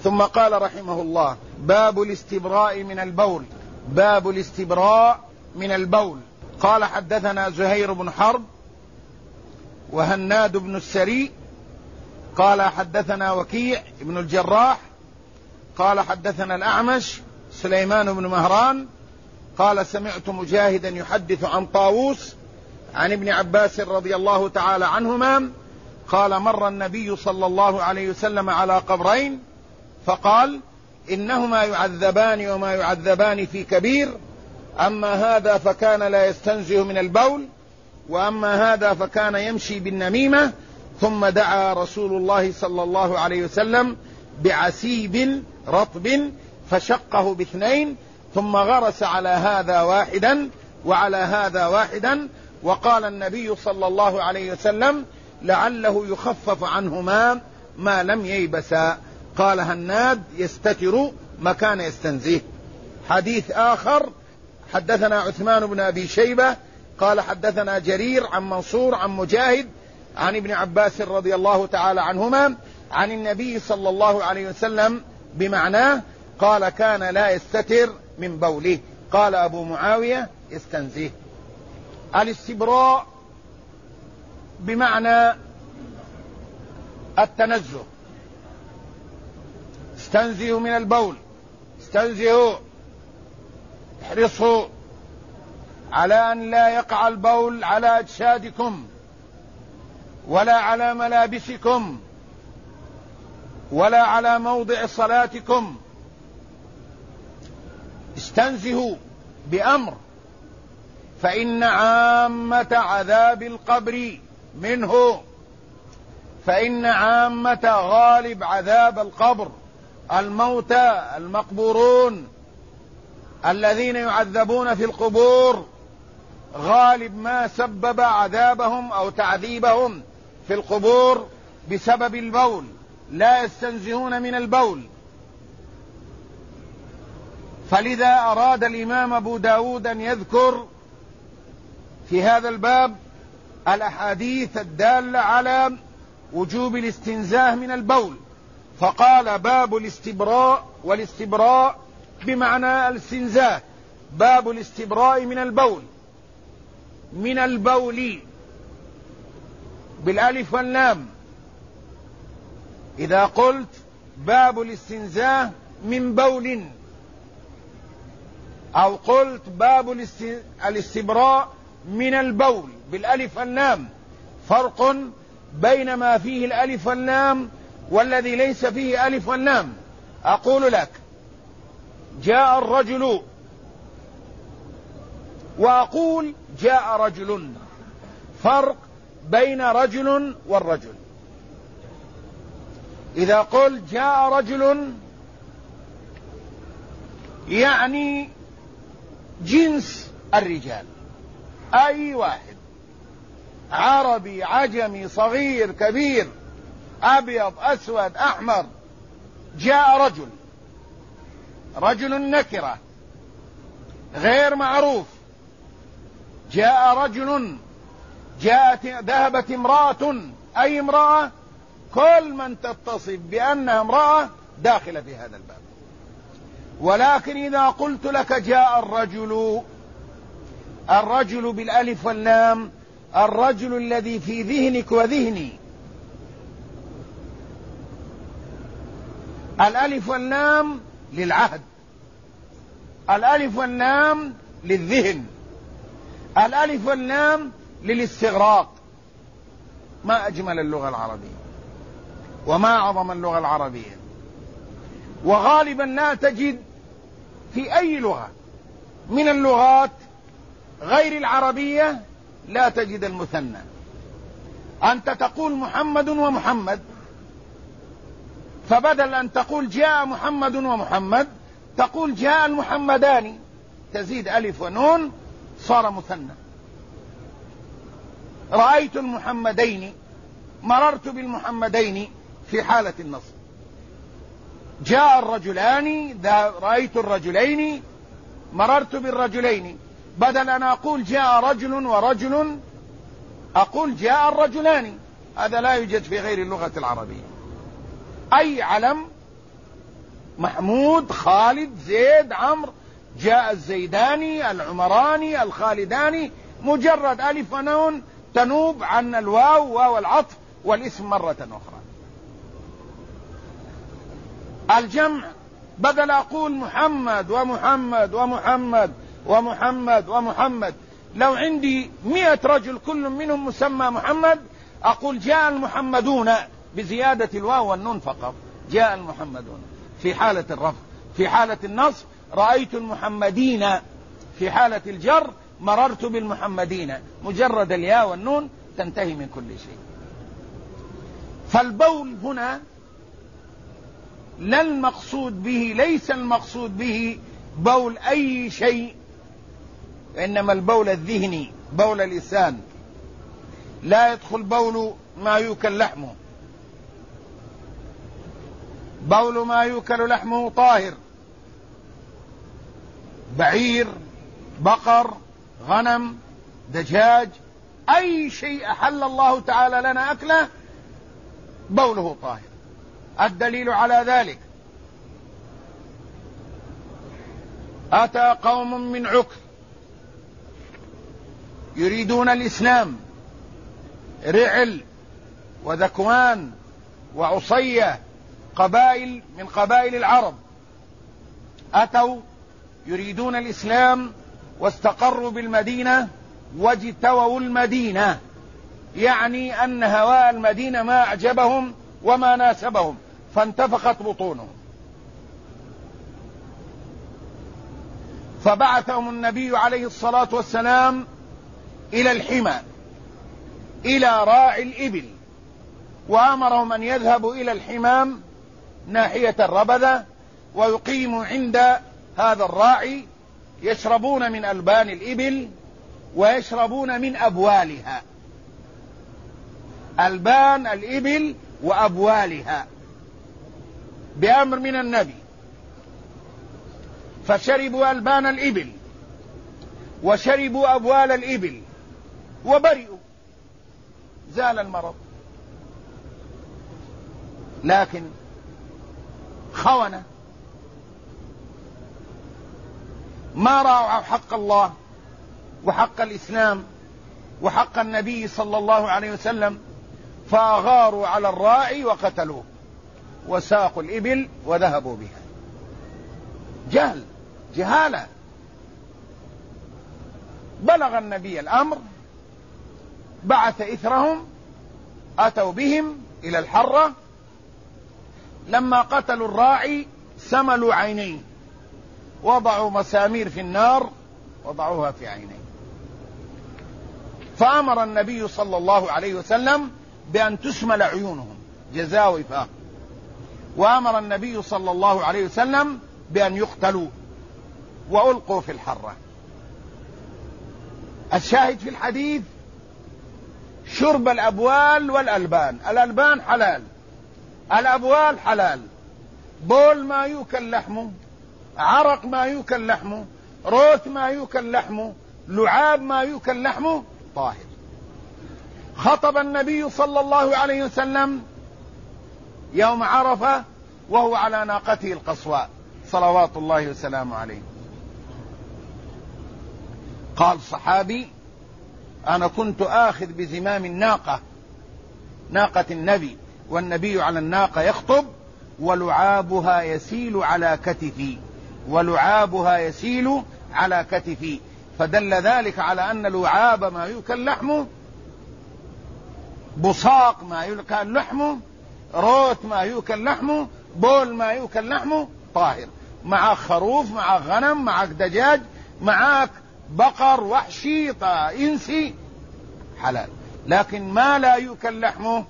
ثم قال رحمه الله: باب الاستبراء من البول. باب الاستبراء من البول. قال: حدثنا زهير بن حرب وهناد بن السري قال: حدثنا وكيع بن الجراح قال: حدثنا الأعمش سليمان بن مهران قال: سمعت مجاهدا يحدث عن طاووس عن ابن عباس رضي الله تعالى عنهما قال: مر النبي صلى الله عليه وسلم على قبرين فقال: إنهما يعذبان وما يعذبان في كبير، أما هذا فكان لا يستنزه من البول، وأما هذا فكان يمشي بالنميمة. ثم دعا رسول الله صلى الله عليه وسلم بعسيب رطب فشقه باثنين، ثم غرس على هذا واحدا وعلى هذا واحدا، وقال النبي صلى الله عليه وسلم: لعله يخفف عنهما ما لم ييبسا. قال هناد: يستتر مكان يستنزيه. حديث آخر: حدثنا عثمان بن أبي شيبة قال: حدثنا جرير عن منصور عن مجاهد عن ابن عباس رضي الله تعالى عنهما عن النبي صلى الله عليه وسلم بمعناه، قال: كان لا يستتر من بوله. قال أبو معاوية: يستنزيه. الاستبراء بمعنى التنزه. استنزهوا من البول، استنزهوا، احرصوا على أن لا يقع البول على أجسادكم ولا على ملابسكم ولا على موضع صلاتكم. استنزهوا بأمر، فإن عامة عذاب القبر منه، فإن عامة غالب عذاب القبر الموتى المقبورون الذين يعذبون في القبور، غالب ما سبب عذابهم أو تعذيبهم في القبور بسبب البول، لا يستنزهون من البول. فلذا أراد الإمام أبو داود أن يذكر في هذا الباب الأحاديث الدالة على وجوب الاستنزاه من البول، فقال: باب الاستبراء، والاستبراء بمعنى الاستنزاه. باب الاستبراء من البول، من البول بالالف واللام. إذا قلت باب الاستنزاه من بول، أو قلت باب الاستبراء من البول بالالف واللام، فرق بين ما فيه الالف واللام والذي ليس فيه الف واللام. أقول لك: جاء الرجل، وأقول جاء رجل، فرق بين رجل والرجل. إذا قلت جاء رجل يعني جنس الرجال، أي واحد، عربي عجمي صغير كبير أبيض أسود أحمر، جاء رجل. رجل نكرة غير معروف. جاء رجل، ذهبت امرأة، أي امرأة، كل من تتصف بأنها امرأة داخلة في هذا الباب. ولكن إذا قلت لك جاء الرجل، الرجل بالالف واللام، الرجل الذي في ذهنك وذهني. الالف واللام للعهد، الالف واللام للذهن، الالف واللام للاستغراق. ما أجمل اللغة العربية وما أعظم اللغة العربية. وغالبا لا تجد في أي لغة من اللغات غير العربية لا تجد المثنى. أنت تقول محمد ومحمد، فبدل أن تقول جاء محمد ومحمد تقول جاء المحمدان، تزيد ألف ونون صار مثنى. رأيت المحمدين، مررت بالمحمدين في حالة النصب. جاء الرجلان، رأيت الرجلين، مررت بالرجلين. بدل أن أقول جاء رجل ورجل أقول جاء الرجلان. هذا لا يوجد في غير اللغة العربية. أي علم محمود، خالد، زيد، عمرو، جاء الزيداني، العمراني، الخالداني، مجرد ألف ونون تنوب عن الواو، واو العطف، والاسم مرة أخرى. الجمع بدل أقول محمد ومحمد ومحمد ومحمد ومحمد، لو عندي 100 رجل كل منهم مسمى محمد، أقول جاء المحمدون بزيادة الواو والنون فقط، جاء المحمدون في حالة الرفع. في حالة النصب رأيت المحمدين، في حالة الجر مررت بالمحمدين، مجرد الياء والنون تنتهي من كل شيء. فالبول هنا لا المقصود به، ليس المقصود به بول أي شيء، إنما البول الذهني، بول اللسان. لا يدخل بول ما يؤكل لحمه، بول ما يؤكل لحمه طاهر، بعير، بقر، غنم، دجاج، أي شيء أحل الله تعالى لنا أكله بوله طاهر. الدليل على ذلك أتى قوم من عكر يريدون الإسلام، رعل وذكوان وعصية، قبائل من قبائل العرب، أتوا يريدون الإسلام واستقروا بالمدينة واجتووا المدينة، يعني أن هواء المدينة ما أعجبهم وما ناسبهم، فانتفخت بطونهم. فبعثهم النبي عليه الصلاة والسلام إلى الحمى، إلى راعي الإبل، وأمرهم أن يذهبوا إلى الحمام ناحية الربذة ويقيموا عند هذا الراعي، يشربون من ألبان الإبل ويشربون من أبوالها، ألبان الإبل وأبوالها بأمر من النبي. فشربوا ألبان الإبل وشربوا أبوال الإبل وبرئوا، زال المرض. لكن خونة ما راعوا حق الله وحق الإسلام وحق النبي صلى الله عليه وسلم، فأغاروا على الراعي وقتلوه وساقوا الإبل وذهبوا بها. جهل، جهالة. بلغ النبي الأمر، بعث إثرهم، أتوا بهم إلى الحرة. لما قتلوا الراعي سملوا عينيه، وضعوا مسامير في النار وضعوها في عينيه. فأمر النبي صلى الله عليه وسلم بأن تسمل عيونهم جزاء وفاق، وأمر النبي صلى الله عليه وسلم بأن يقتلوا وألقوا في الحرة. الشاهد في الحديث شرب الأبوال والألبان. الألبان حلال، الأبوال حلال، بول ما يؤكل لحمه، عرق ما يؤكل لحمه، روث ما يؤكل لحمه، لعاب ما يؤكل لحمه طاهر. خطب النبي صلى الله عليه وسلم يوم عرفة وهو على ناقته القصواء صلوات الله وسلامه عليه. قال صحابي: أنا كنت آخذ بزمام الناقة، ناقة النبي، والنبي على الناقة يخطب ولعابها يسيل على كتفي، ولعابها يسيل على كتفي، فدل ذلك على أن لعاب ما يؤكل لحمه، بصاق ما يؤكل لحمه، روث ما يؤكل لحمه، بول ما يؤكل لحمه طاهر. معك خروف، معك غنم، معك دجاج، معك بقر وحشي إنسي حلال. لكن ما لا يؤكل لحمه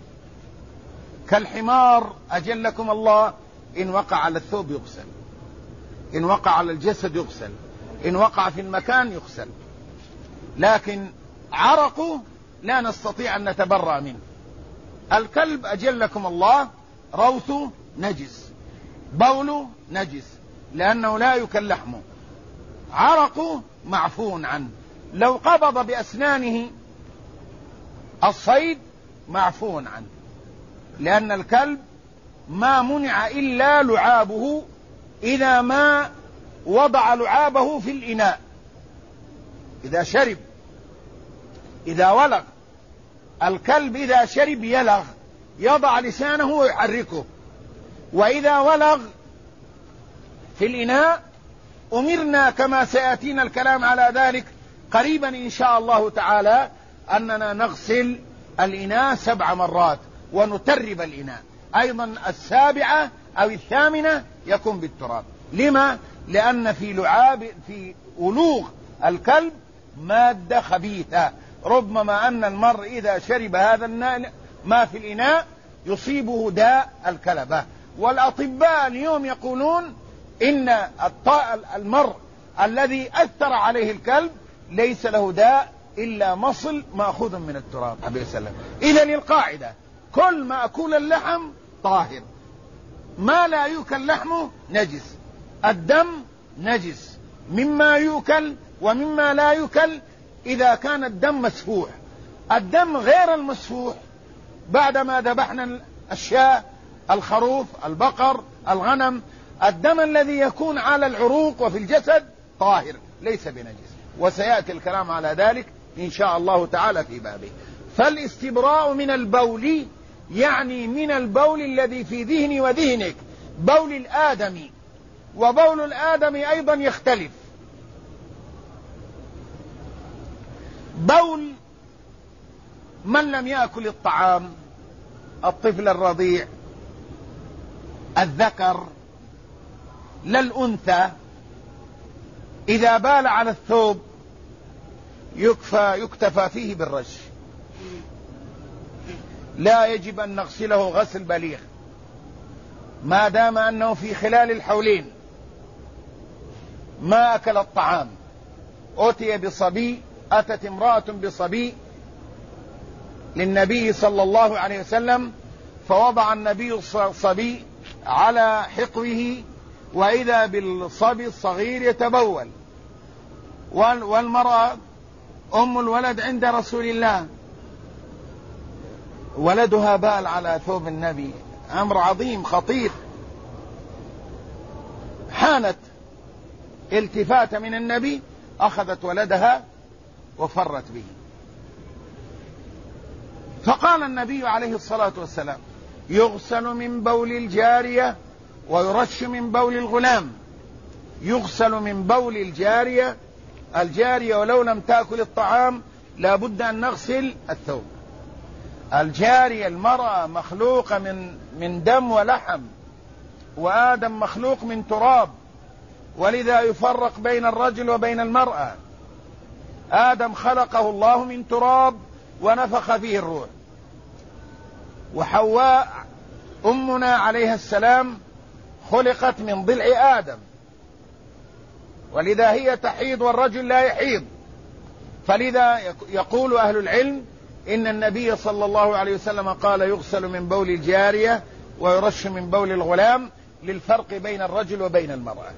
كالحمار أجلكم الله، إن وقع على الثوب يغسل، إن وقع على الجسد يغسل، إن وقع في المكان يغسل. لكن عرقه لا نستطيع أن نتبرأ منه. الكلب أجلكم الله روثه نجس، بوله نجس، لأنه لا يؤكل لحمه، عرقه معفو عنه. لو قبض بأسنانه الصيد معفو عنه، لأن الكلب ما منع إلا لعابه إذا ما وضع لعابه في الإناء، إذا شرب، إذا ولغ الكلب، إذا شرب يلغ، يضع لسانه ويحركه، وإذا ولغ في الإناء أمرنا كما سيأتينا الكلام على ذلك قريبا إن شاء الله تعالى أننا نغسل الإناء 7 مرات ونترب الإناء، أيضا 7 أو 8 يكون بالتراب. لما؟ لأن في ولوغ الكلب مادة خبيثة، ربما أن المرء إذا شرب هذا ما في الإناء يصيبه داء الكلبة. والأطباء اليوم يقولون إن المرء الذي أثر عليه الكلب ليس له داء إلا مصل مأخوذ من التراب عليه السلام. إذن القاعدة: كل ما أكل اللحم طاهر، ما لا يؤكل لحمه نجس، الدم نجس مما يؤكل ومما لا يؤكل إذا كان الدم مسفوح. الدم غير المسفوح بعدما ذبحنا الشاة، الخروف، البقر، الغنم، الدم الذي يكون على العروق وفي الجسد طاهر ليس بنجس، وسيأتي الكلام على ذلك إن شاء الله تعالى في بابه. فالاستبراء من البول يعني من البول الذي في ذهني وذهنك، بول الآدمي، وبول الآدمي أيضا يختلف. بول من لم يأكل الطعام، الطفل الرضيع، الذكر لا الأنثى، إذا بال على الثوب يكتفى فيه بالرش، لا يجب أن نغسله غسل بليغ ما دام أنه في خلال الحولين ما أكل الطعام. أتي بصبي، أتت امرأة بصبي للنبي صلى الله عليه وسلم، فوضع النبي الصبي على حقوه، وإذا بالصبي الصغير يتبول، والمرأة أم الولد عند رسول الله، ولدها بال على ثوب النبي، أمر عظيم خطير. حانت التفات من النبي، أخذت ولدها وفرت به. فقال النبي عليه الصلاة والسلام: يغسل من بول الجارية ويرش من بول الغلام. يغسل من بول الجارية ولو لم تأكل الطعام لا بد أن نغسل الثوب. الجارية المرأة مخلوقة من دم ولحم، وآدم مخلوق من تراب، ولذا يفرق بين الرجل وبين المرأة. آدم خلقه الله من تراب ونفخ فيه الروح، وحواء أمنا عليها السلام خلقت من ضلع آدم، ولذا هي تحيض والرجل لا يحيض. فلذا يقول أهل العلم إن النبي صلى الله عليه وسلم قال: يغسل من بول الجارية ويرش من بول الغلام، للفرق بين الرجل وبين المرأة.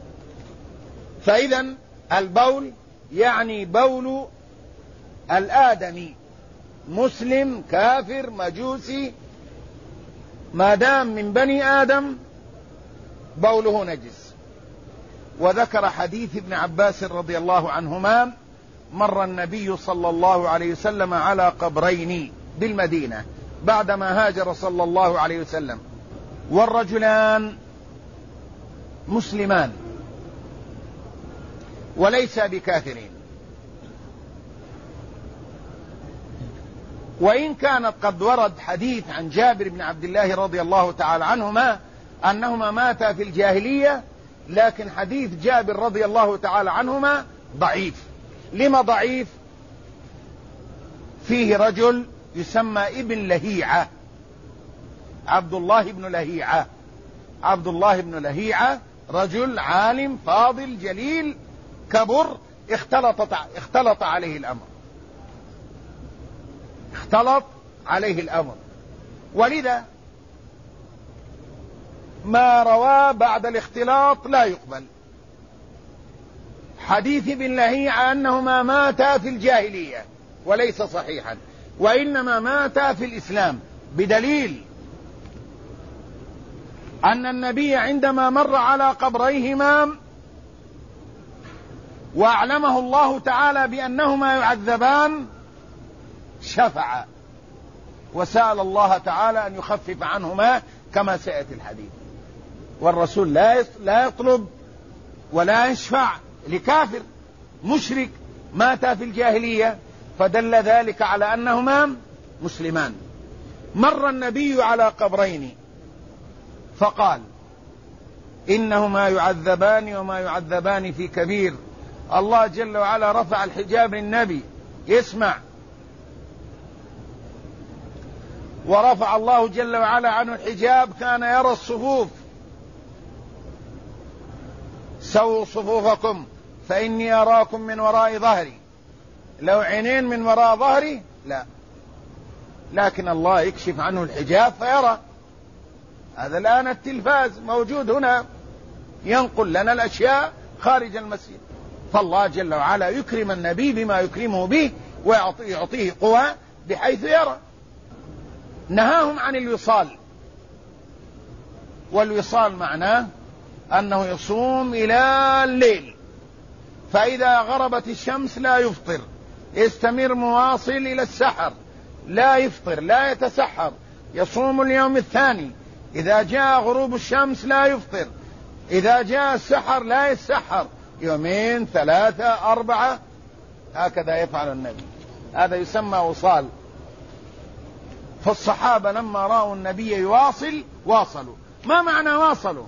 فإذا البول يعني بول الآدمي، مسلم كافر مجوسي، ما دام من بني آدم بوله نجس. وذكر حديث ابن عباس رضي الله عنهما: مر النبي صلى الله عليه وسلم على قبرين بالمدينة بعدما هاجر صلى الله عليه وسلم، والرجلان مسلمان وليس بكافرين، وإن كانت قد ورد حديث عن جابر بن عبد الله رضي الله تعالى عنهما أنهما ماتا في الجاهلية، لكن حديث جابر رضي الله تعالى عنهما ضعيف. لما ضعيف؟ فيه رجل يسمى ابن لهيعة، عبد الله بن لهيعة. عبد الله بن لهيعة رجل عالم فاضل جليل كبر، اختلط عليه الأمر، اختلط عليه الأمر، ولذا ما روى بعد الاختلاط لا يقبل. حديث ابن لهيعة أنهما ماتا في الجاهلية وليس صحيحا، وإنما ماتا في الإسلام، بدليل أن النبي عندما مر على قبريهما وأعلمه الله تعالى بأنهما يعذبان شفع وسأل الله تعالى أن يخفف عنهما كما سيأتي الحديث. والرسول لا يطلب ولا يشفع لكافر مشرك مات في الجاهلية، فدل ذلك على أنهما مسلمان. مر النبي على قبرين فقال إنهما يعذبان وما يعذبان في كبير. الله جل وعلا رفع الحجاب للنبي يسمع، ورفع الله جل وعلا عنه الحجاب كان يرى الصفوف. سووا صفوفكم فإني أراكم من وراء ظهري. لو عينين من وراء ظهري لا، لكن الله يكشف عنه الحجاب فيرى. هذا الآن التلفاز موجود هنا ينقل لنا الأشياء خارج المسجد، فالله جل وعلا يكرم النبي بما يكرمه به ويعطيه قوة بحيث يرى. نهاهم عن الوصال، والوصال معناه أنه يصوم إلى الليل، فإذا غربت الشمس لا يفطر، يستمر مواصل إلى السحر، لا يفطر لا يتسحر، يصوم اليوم الثاني، إذا جاء غروب الشمس لا يفطر، إذا جاء السحر لا يتسحر، يومين ثلاثة أربعة، هكذا يفعل النبي. هذا يسمى وصال. فالصحابة لما رأوا النبي يواصل واصلوا. ما معنى واصلوا؟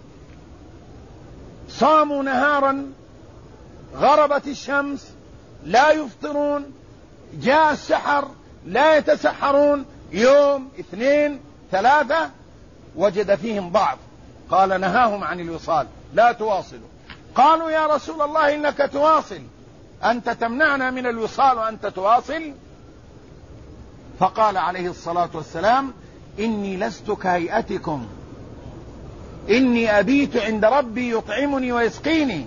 صاموا نهارا، غربت الشمس لا يفطرون، جاء السحر لا يتسحرون، يوم اثنين ثلاثة، وجد فيهم ضعف، قال نهاهم عن الوصال لا تواصلوا. قالوا يا رسول الله إنك تواصل، أنت تمنعنا من الوصال وأنت تواصل؟ فقال عليه الصلاة والسلام إني لست كهيئتكم، إني أبيت عند ربي يطعمني ويسقيني،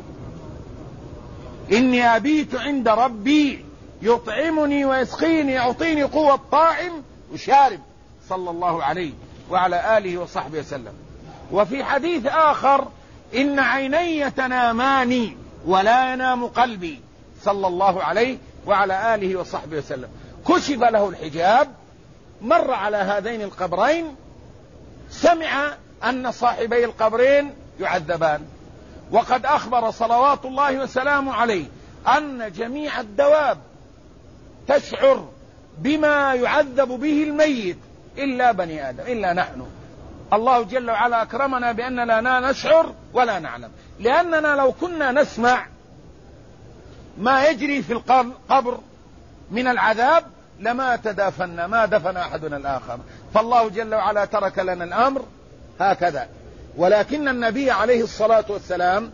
إني أبيت عند ربي يطعمني ويسقيني، يعطيني قوة طاعم وشارب، صلى الله عليه وعلى آله وصحبه وسلم. وفي حديث آخر إن عيني تنامان ولا ينام قلبي، صلى الله عليه وعلى آله وصحبه وسلم. كشف له الحجاب، مر على هذين القبرين، سمع أن صاحبي القبرين يعذبان، وقد أخبر صلوات الله وسلامه عليه أن جميع الدواب تشعر بما يعذب به الميت إلا بني آدم، إلا نحن. الله جل وعلا أكرمنا بأننا لا نشعر ولا نعلم، لأننا لو كنا نسمع ما يجري في القبر من العذاب لما تدافنا، ما دفن أحدنا الآخر. فالله جل وعلا ترك لنا الأمر هكذا. ولكن النبي عليه الصلاة والسلام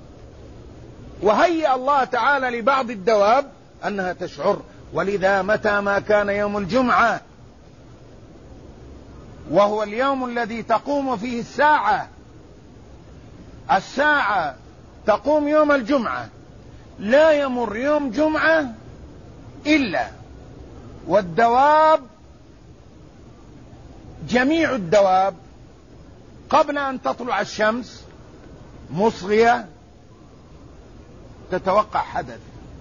وهيأ الله تعالى لبعض الدواب أنها تشعر. ولذا متى ما كان يوم الجمعة، وهو اليوم الذي تقوم فيه الساعة تقوم يوم الجمعة، لا يمر يوم جمعة إلا والدواب، جميع الدواب قبل أن تطلع الشمس مصغية تتوقع حدث.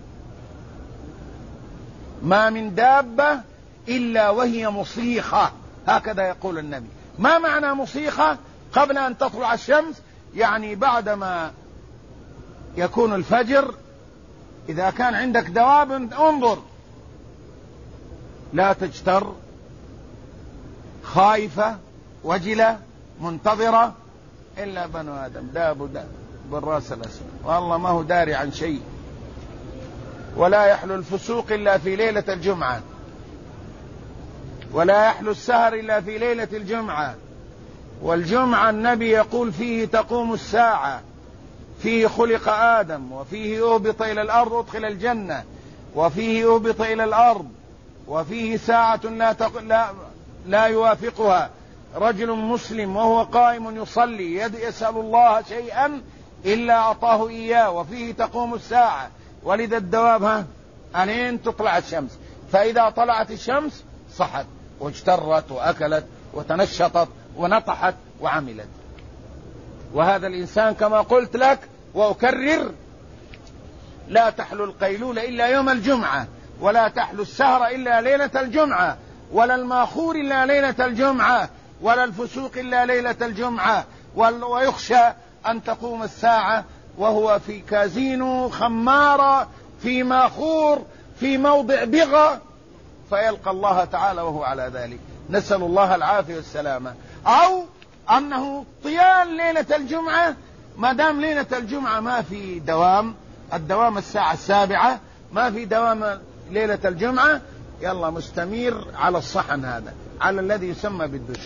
ما من دابة إلا وهي مصيخة، هكذا يقول النبي. ما معنى مصيخة؟ قبل أن تطلع الشمس، يعني بعدما يكون الفجر، إذا كان عندك دواب انظر، لا تجتر، خائفة وجلة منتظرة، إلا بنو آدم داب بالرأس الأسود، والله ما هو داري عن شيء. ولا يحلو الفسوق إلا في ليلة الجمعة، ولا يحلو السهر إلا في ليلة الجمعة. والجمعة النبي يقول فيه تقوم الساعة، فيه خلق آدم، وفيه أهبط إلى الأرض أدخل الجنة، وفيه أهبط إلى الأرض، وفيه ساعة لا يوافقها رجل مسلم وهو قائم يصلي يسأل الله شيئا إلا أعطاه إياه، وفيه تقوم الساعة. ولذا الدواب أنين تطلع الشمس، فإذا طلعت الشمس صحت واجترت وأكلت وتنشطت ونطحت وعملت. وهذا الإنسان كما قلت لك وأكرر: لا تحلو القيلولة إلا يوم الجمعة، ولا تحلو السهر إلا ليلة الجمعة، ولا الماخور إلا ليلة الجمعة، ولا الفسوق إلا ليلة الجمعة. ويخشى أن تقوم الساعة وهو في كازينو، خمارة، في ماخور، في موضع بغى، فيلقى الله تعالى وهو على ذلك، نسأل الله العافية والسلامة. أو أنه طيال ليلة الجمعة، ما دام ليلة الجمعة ما في دوام، الدوام الساعة 7، ما في دوام ليلة الجمعة، يلا مستمر على الصحن هذا، على الذي يسمى بالدش،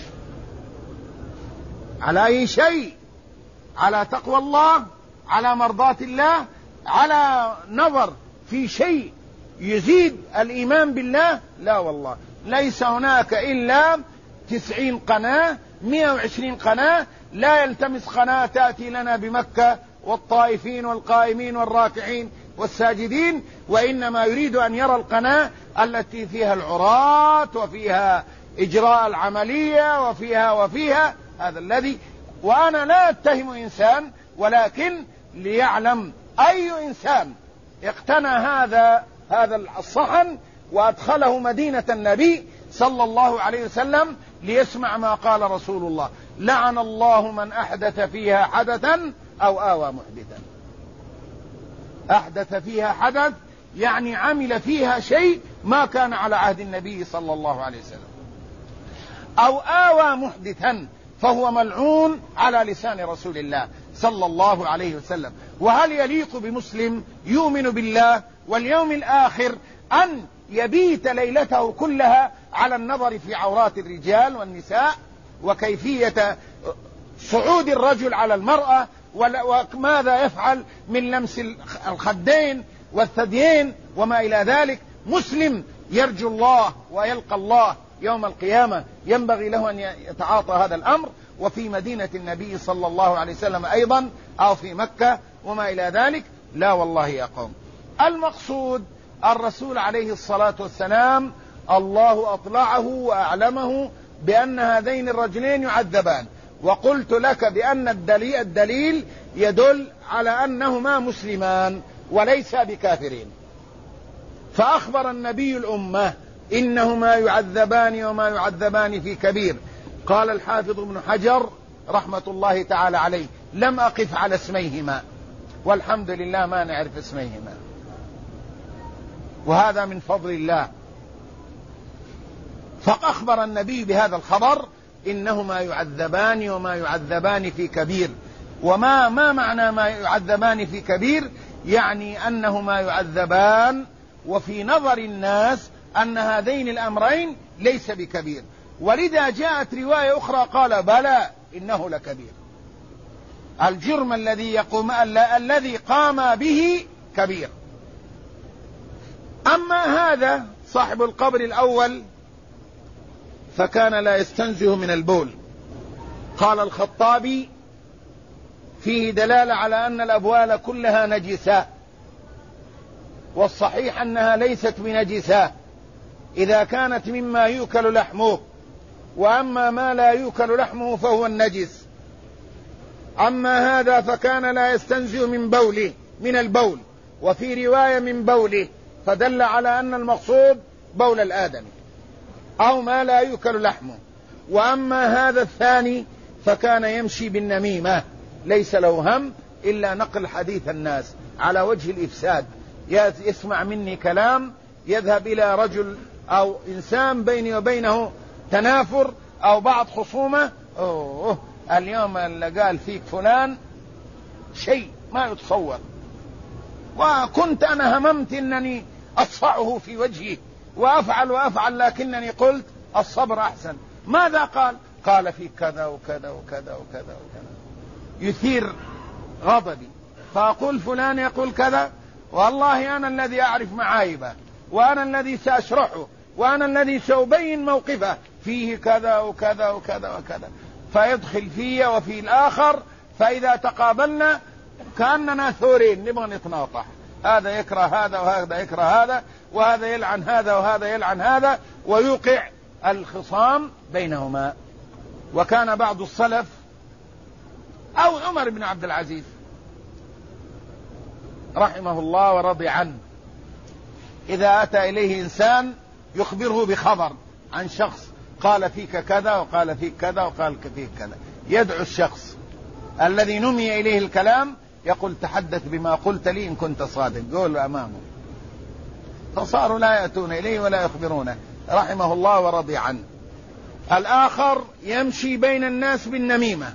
على أي شيء، على تقوى الله، على مرضاة الله، على نظر في شيء يزيد الإيمان بالله. لا والله، ليس هناك إلا 90 قناة، 120 قناة، لا يلتمس قناة تأتي لنا بمكة والطائفين والقائمين والراكعين والساجدين، وإنما يريد أن يرى القناة التي فيها العراة وفيها إجراء العملية وفيها هذا الذي. وأنا لا أتهم إنسان، ولكن ليعلم أي إنسان اقتنى هذا الصحن وأدخله مدينة النبي صلى الله عليه وسلم ليسمع ما قال رسول الله: لعن الله من أحدث فيها حدثا أو آوى محدثا. أحدث فيها حدث يعني عمل فيها شيء ما كان على عهد النبي صلى الله عليه وسلم، أو آوى محدثا، فهو ملعون على لسان رسول الله صلى الله عليه وسلم. وهل يليق بمسلم يؤمن بالله واليوم الآخر أن يبيت ليلته كلها على النظر في عورات الرجال والنساء، وكيفية صعود الرجل على المرأة، وماذا يفعل من لمس الخدين والثديين وما إلى ذلك؟ مسلم يرجو الله ويلقى الله يوم القيامة ينبغي له أن يتعاطى هذا الأمر. وفي مدينة النبي صلى الله عليه وسلم أيضا، أو في مكة وما إلى ذلك، لا والله يا قوم. المقصود الرسول عليه الصلاة والسلام الله أطلعه وأعلمه بأن هذين الرجلين يعذبان، وقلت لك بأن الدليل يدل على أنهما مسلمان وليس بكافرين. فأخبر النبي الأمة إنهما يعذبان وما يعذبان في كبير. قال الحافظ ابن حجر رحمة الله تعالى عليه: لم أقف على اسميهما، والحمد لله ما نعرف اسميهما، وهذا من فضل الله. فأخبر النبي بهذا الخبر: إنهما يعذبان وما يعذبان في كبير. وما معنى ما يعذبان في كبير؟ يعني أنهما يعذبان وفي نظر الناس أن هذين الأمرين ليس بكبير، ولذا جاءت رواية أخرى قال: بلى إنه لكبير. الجرم الذي قام به كبير. أما هذا صاحب القبر الأول فكان لا يستنزه من البول. قال الخطابي: فيه دلالة على أن الأبوال كلها نجسة، والصحيح أنها ليست بنجسة إذا كانت مما يؤكل لحمه، وأما ما لا يؤكل لحمه فهو النجس. أما هذا فكان لا يستنزه من البول، وفي رواية من بوله، فدل على أن المقصود بول الآدمي أو ما لا يؤكل لحمه. وأما هذا الثاني فكان يمشي بالنميمة، ليس له هم إلا نقل حديث الناس على وجه الإفساد. يسمع مني كلام يذهب إلى رجل أو إنسان بيني وبينه تنافر أو بعض خصومة: اليوم اللي قال فيك فلان شيء ما يتصور، وكنت أنا هممت أنني أصفعه في وجهه وأفعل، لكنني قلت الصبر أحسن. ماذا قال؟ قال فيك كذا وكذا وكذا وكذا وكذا، يثير غضبي، فأقول فلان يقول كذا، والله أنا الذي أعرف معايبه، وأنا الذي سأشرحه، وأنا الذي سأبين موقفه، فيه كذا وكذا وكذا وكذا، فيدخل في وفي الآخر، فإذا تقابلنا كأننا ثورين نبغى نتناطح، هذا يكره هذا وهذا يكره هذا، وهذا يلعن هذا وهذا يلعن هذا، ويوقع الخصام بينهما. وكان بعض السلف أو عمر بن عبد العزيز رحمه الله ورضي عنه، إذا أتى إليه إنسان يخبره بخبر عن شخص قال فيك كذا وقال فيك كذا وقال فيك كذا، يدعو الشخص الذي نمي إليه الكلام يقول تحدث بما قلت لي إن كنت صادق، قول أمامه، فصاروا لا يأتون إليه ولا يخبرونه رحمه الله ورضي عنه. الآخر يمشي بين الناس بالنميمة.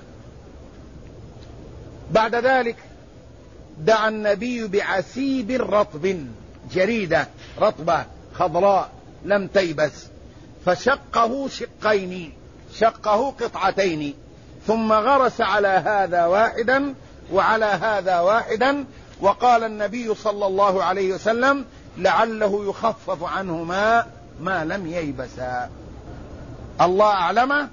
بعد ذلك دعا النبي بعسيب رطب، جريدة رطبة خضراء لم تيبس، فشقه شقين، شقه قطعتين، ثم غرس على هذا واحدا وعلى هذا واحدا، وقال النبي صلى الله عليه وسلم لعله يخفف عنهما ما لم ييبسا. الله أعلم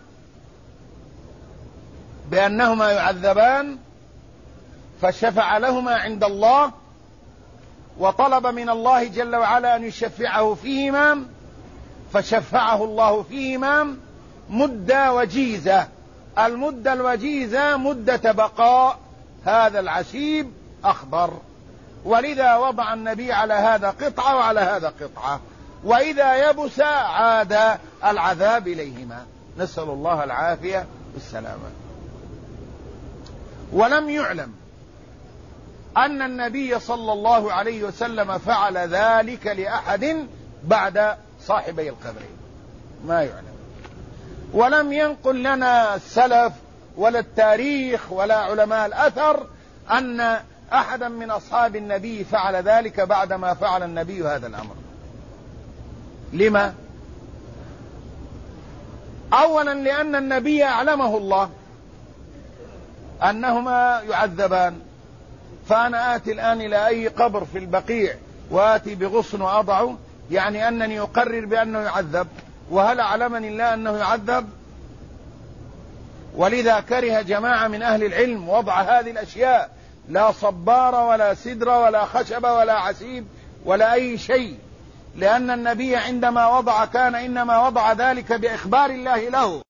بأنهما يعذبان، فشفع لهما عند الله، وطلب من الله جل وعلا أن يشفعه فيهما، فشفعه الله فيهما مدة وجيزة. المدة الوجيزة مدة بقاء هذا العسيب أخضر، ولذا وضع النبي على هذا قطعة وعلى هذا قطعة، وإذا يبس عاد العذاب إليهما، نسأل الله العافية والسلامة. ولم يعلم أن النبي صلى الله عليه وسلم فعل ذلك لأحد بعد صاحبي القبرين، ما يعلم، ولم ينقل لنا السلف ولا التاريخ ولا علماء الأثر أن أحدا من أصحاب النبي فعل ذلك بعدما فعل النبي هذا الأمر. لما؟ أولا لأن النبي أعلمه الله أنهما يعذبان، فأنا آتي الآن إلى أي قبر في البقيع وآتي بغصن وأضعه، يعني أنني أقرر بأنه يعذب، وهل أعلمني الله أنه يعذب؟ ولذا كره جماعة من أهل العلم وضع هذه الأشياء، لا صبار ولا سدر ولا خشب ولا عسيب ولا أي شيء، لأن النبي عندما وضع كان إنما وضع ذلك بإخبار الله له.